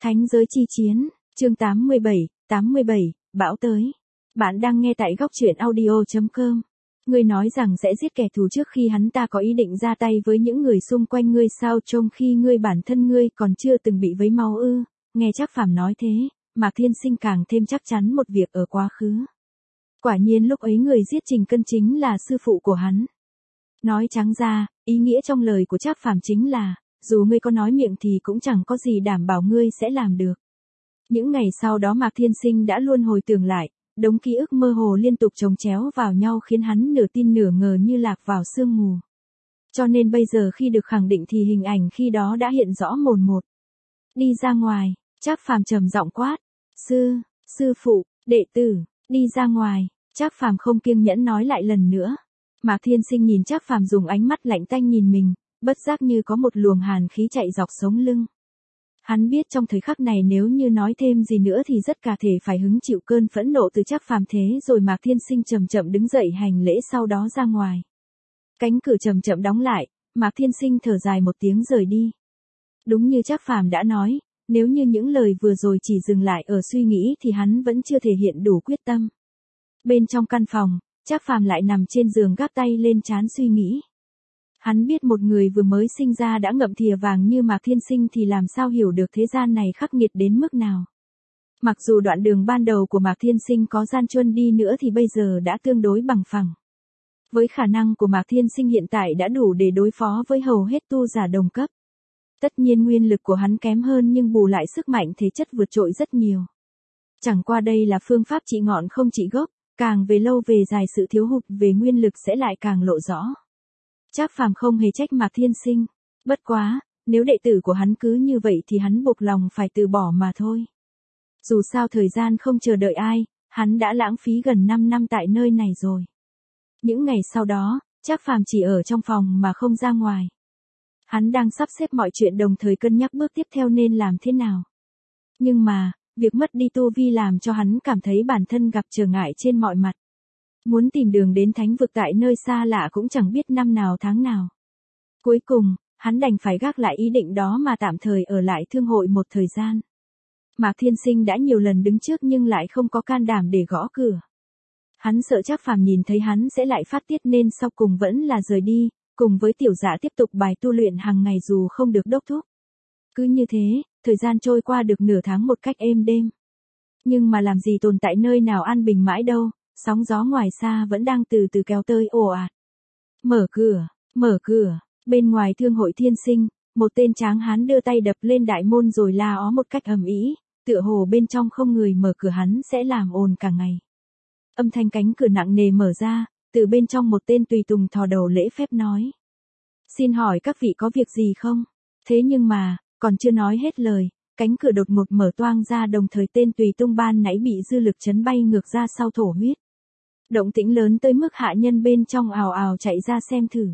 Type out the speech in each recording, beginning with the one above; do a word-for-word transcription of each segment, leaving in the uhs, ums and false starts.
Thánh giới chi chiến, chương tám mươi bảy, tám mươi bảy, bão tới. Bạn đang nghe tại góc truyện audio chấm com. Ngươi nói rằng sẽ giết kẻ thù trước khi hắn ta có ý định ra tay với những người xung quanh ngươi sao, trong khi ngươi bản thân ngươi còn chưa từng bị vấy máu ư? Nghe Trác Phàm nói thế, Mạc Thiên Sinh càng thêm chắc chắn một việc ở quá khứ. Quả nhiên lúc ấy người giết Trình Cân chính là sư phụ của hắn. Nói trắng ra, ý nghĩa trong lời của Trác Phàm chính là, dù ngươi có nói miệng thì cũng chẳng có gì đảm bảo ngươi sẽ làm được. Những ngày sau đó Mạc Thiên Sinh đã luôn hồi tưởng lại, đống ký ức mơ hồ liên tục chồng chéo vào nhau khiến hắn nửa tin nửa ngờ như lạc vào sương mù. Cho nên bây giờ khi được khẳng định thì hình ảnh khi đó đã hiện rõ mồn một. Đi ra ngoài, Trác Phàm trầm giọng quát, sư, sư phụ, đệ tử, đi ra ngoài. Trác Phàm không kiêng nhẫn nói lại lần nữa. Mạc Thiên Sinh nhìn Trác Phàm dùng ánh mắt lạnh tanh nhìn mình, bất giác như có một luồng hàn khí chạy dọc sống lưng. Hắn biết trong thời khắc này nếu như nói thêm gì nữa thì rất cả thể phải hứng chịu cơn phẫn nộ từ Trác Phàm, thế rồi Mạc Thiên Sinh chậm chậm đứng dậy hành lễ sau đó ra ngoài. Cánh cửa chậm chậm đóng lại, Mạc Thiên Sinh thở dài một tiếng rời đi. Đúng như Trác Phàm đã nói, nếu như những lời vừa rồi chỉ dừng lại ở suy nghĩ thì hắn vẫn chưa thể hiện đủ quyết tâm. Bên trong căn phòng, Trác Phàm lại nằm trên giường gác tay lên trán suy nghĩ. Hắn biết một người vừa mới sinh ra đã ngậm thìa vàng như Mạc Thiên Sinh thì làm sao hiểu được thế gian này khắc nghiệt đến mức nào. Mặc dù đoạn đường ban đầu của Mạc Thiên Sinh có gian truân đi nữa thì bây giờ đã tương đối bằng phẳng. Với khả năng của Mạc Thiên Sinh hiện tại đã đủ để đối phó với hầu hết tu giả đồng cấp. Tất nhiên nguyên lực của hắn kém hơn nhưng bù lại sức mạnh thể chất vượt trội rất nhiều. Chẳng qua đây là phương pháp trị ngọn không trị gốc, càng về lâu về dài sự thiếu hụt về nguyên lực sẽ lại càng lộ rõ. Trác Phàm không hề trách Mạc Thiên Sinh. Bất quá, nếu đệ tử của hắn cứ như vậy thì hắn buộc lòng phải từ bỏ mà thôi. Dù sao thời gian không chờ đợi ai, hắn đã lãng phí gần năm năm tại nơi này rồi. Những ngày sau đó, Trác Phàm chỉ ở trong phòng mà không ra ngoài. Hắn đang sắp xếp mọi chuyện đồng thời cân nhắc bước tiếp theo nên làm thế nào. Nhưng mà, việc mất đi tu vi làm cho hắn cảm thấy bản thân gặp trở ngại trên mọi mặt. Muốn tìm đường đến thánh vực tại nơi xa lạ cũng chẳng biết năm nào tháng nào. Cuối cùng, hắn đành phải gác lại ý định đó mà tạm thời ở lại thương hội một thời gian. Mạc Thiên Sinh đã nhiều lần đứng trước nhưng lại không có can đảm để gõ cửa. Hắn sợ Trác Phàm nhìn thấy hắn sẽ lại phát tiết nên sau cùng vẫn là rời đi, cùng với tiểu dạ tiếp tục bài tu luyện hàng ngày dù không được đốc thúc. Cứ như thế, thời gian trôi qua được nửa tháng một cách êm đêm. Nhưng mà làm gì tồn tại nơi nào an bình mãi đâu. Sóng gió ngoài xa vẫn đang từ từ kéo tới ồ ạt. Mở cửa, mở cửa, bên ngoài thương hội Thiên Sinh, một tên tráng hán đưa tay đập lên đại môn rồi la ó một cách ầm ĩ, tựa hồ bên trong không người mở cửa hắn sẽ làm ồn cả ngày. Âm thanh cánh cửa nặng nề mở ra, từ bên trong một tên tùy tùng thò đầu lễ phép nói. Xin hỏi các vị có việc gì không? Thế nhưng mà, còn chưa nói hết lời, cánh cửa đột ngột mở toang ra đồng thời tên tùy tung ban nãy bị dư lực chấn bay ngược ra sau thổ huyết. Động tĩnh lớn tới mức hạ nhân bên trong ào ào chạy ra xem thử.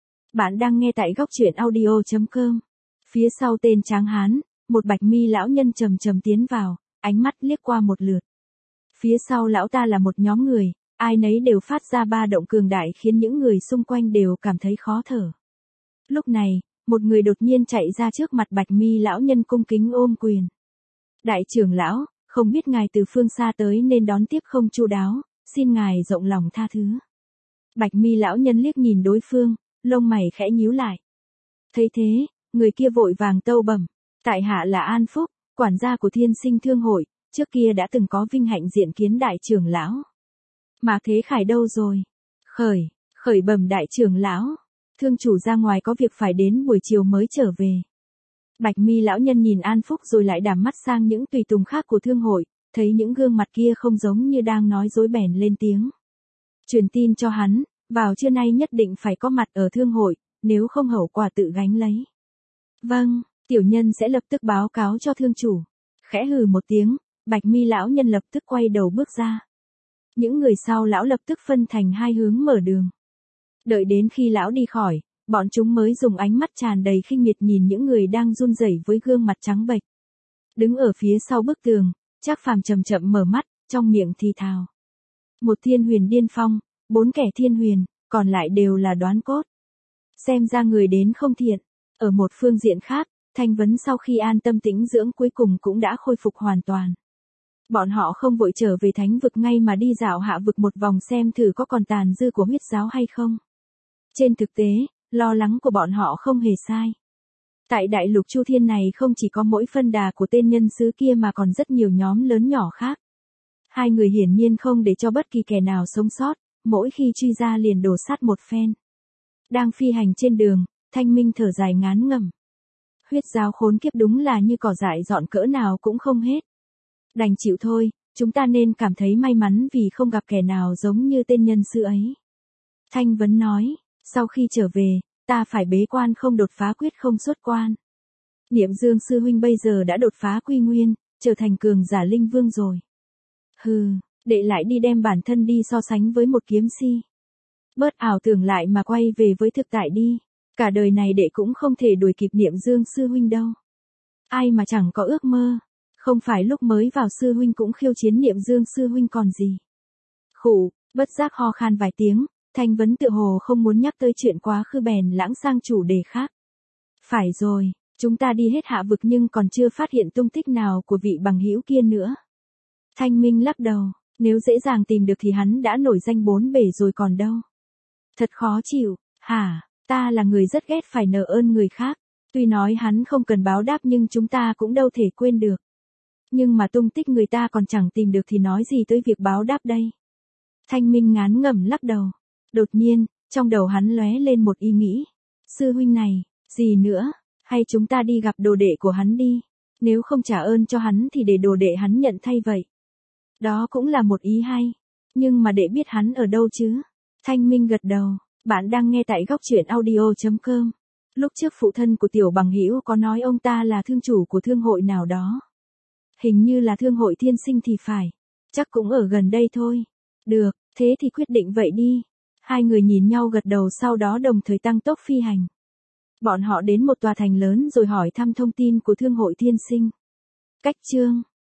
Bạn đang nghe tại góc truyện audio chấm com. Phía sau tên tráng hán, một bạch mi lão nhân trầm trầm tiến vào, ánh mắt liếc qua một lượt. Phía sau lão ta là một nhóm người, ai nấy đều phát ra ba động cường đại khiến những người xung quanh đều cảm thấy khó thở. Lúc này, một người đột nhiên chạy ra trước mặt bạch mi lão nhân cung kính ôm quyền. Đại trưởng lão, không biết ngài từ phương xa tới nên đón tiếp không chu đáo. Xin ngài rộng lòng tha thứ. Bạch mi lão nhân liếc nhìn đối phương, lông mày khẽ nhíu lại. Thấy thế, người kia vội vàng tâu bẩm, tại hạ là An Phúc, quản gia của Thiên Sinh thương hội, trước kia đã từng có vinh hạnh diện kiến đại trưởng lão. Mạc Thế Khải đâu rồi? Khởi, khởi bẩm đại trưởng lão, thương chủ ra ngoài có việc phải đến buổi chiều mới trở về. Bạch mi lão nhân nhìn An Phúc rồi lại đảo mắt sang những tùy tùng khác của thương hội. Thấy những gương mặt kia không giống như đang nói dối bèn lên tiếng. Truyền tin cho hắn, vào trưa nay nhất định phải có mặt ở thương hội, nếu không hậu quả tự gánh lấy. Vâng, tiểu nhân sẽ lập tức báo cáo cho thương chủ. Khẽ hừ một tiếng, bạch mi lão nhân lập tức quay đầu bước ra. Những người sau lão lập tức phân thành hai hướng mở đường. Đợi đến khi lão đi khỏi, bọn chúng mới dùng ánh mắt tràn đầy khinh miệt nhìn những người đang run rẩy với gương mặt trắng bệch. Đứng ở phía sau bức tường, Trác Phàm chậm chậm mở mắt, trong miệng thì thào. Một thiên huyền điên phong, bốn kẻ thiên huyền, còn lại đều là đoán cốt. Xem ra người đến không thiện. Ở một phương diện khác, Thanh Vấn sau khi an tâm tĩnh dưỡng cuối cùng cũng đã khôi phục hoàn toàn. Bọn họ không vội trở về thánh vực ngay mà đi dạo hạ vực một vòng xem thử có còn tàn dư của huyết giáo hay không. Trên thực tế, lo lắng của bọn họ không hề sai. Tại đại lục Chu Thiên này không chỉ có mỗi phân đà của tên nhân sứ kia mà còn rất nhiều nhóm lớn nhỏ khác. Hai người hiển nhiên không để cho bất kỳ kẻ nào sống sót, mỗi khi truy ra liền đổ sát một phen. Đang phi hành trên đường, Thanh Minh thở dài ngán ngẩm. Huyết giáo khốn kiếp đúng là như cỏ dại dọn cỡ nào cũng không hết. Đành chịu thôi, chúng ta nên cảm thấy may mắn vì không gặp kẻ nào giống như tên nhân sư ấy. Thanh Vấn nói, sau khi trở về, ta phải bế quan không đột phá quyết không xuất quan. Niệm Dương sư huynh bây giờ đã đột phá quy nguyên, trở thành cường giả linh vương rồi. Hừ, đệ lại đi đem bản thân đi so sánh với một kiếm si. Bớt ảo tưởng lại mà quay về với thực tại đi. Cả đời này đệ cũng không thể đuổi kịp Niệm Dương sư huynh đâu. Ai mà chẳng có ước mơ. Không phải lúc mới vào sư huynh cũng khiêu chiến Niệm Dương sư huynh còn gì. Khụ, bất giác ho khan vài tiếng, Thanh Vấn tự hồ không muốn nhắc tới chuyện quá khứ bèn lãng sang chủ đề khác. Phải rồi, chúng ta đi hết hạ vực nhưng còn chưa phát hiện tung tích nào của vị bằng hữu kia nữa. Thanh Minh lắc đầu, nếu dễ dàng tìm được thì hắn đã nổi danh bốn bể rồi còn đâu. Thật khó chịu, hả, ta là người rất ghét phải nợ ơn người khác. Tuy nói hắn không cần báo đáp nhưng chúng ta cũng đâu thể quên được. Nhưng mà tung tích người ta còn chẳng tìm được thì nói gì tới việc báo đáp đây. Thanh Minh ngán ngẩm lắc đầu. Đột nhiên, trong đầu hắn lóe lên một ý nghĩ. Sư huynh này, gì nữa, hay chúng ta đi gặp đồ đệ của hắn đi. Nếu không trả ơn cho hắn thì để đồ đệ hắn nhận thay vậy. Đó cũng là một ý hay. Nhưng mà để biết hắn ở đâu chứ. Thanh Minh gật đầu. Bạn đang nghe tại góc truyện audio chấm com. Lúc trước phụ thân của Tiểu Bằng Hữu có nói ông ta là thương chủ của thương hội nào đó. Hình như là thương hội Thiên Sinh thì phải. Chắc cũng ở gần đây thôi. Được, thế thì quyết định vậy đi. Hai người nhìn nhau gật đầu sau đó đồng thời tăng tốc phi hành. Bọn họ đến một tòa thành lớn rồi hỏi thăm thông tin của thương hội Thiên Sinh. Cách chương